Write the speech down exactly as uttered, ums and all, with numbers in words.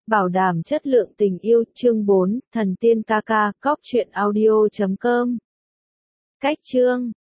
Bảo đảm chất lượng tình yêu, chương bốn, thần tiên ca ca, cóc truyện audio chấm com. Cách chương